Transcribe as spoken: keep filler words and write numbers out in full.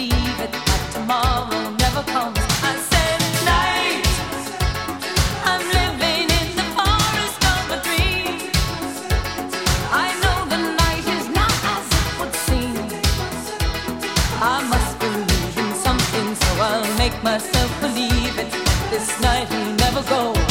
believe it, that tomorrow never comes. I said night, I'm living in the forest of a dream. I know the night is not as it would seem. I must believe in something, so I'll make myself believe it. This night will never go.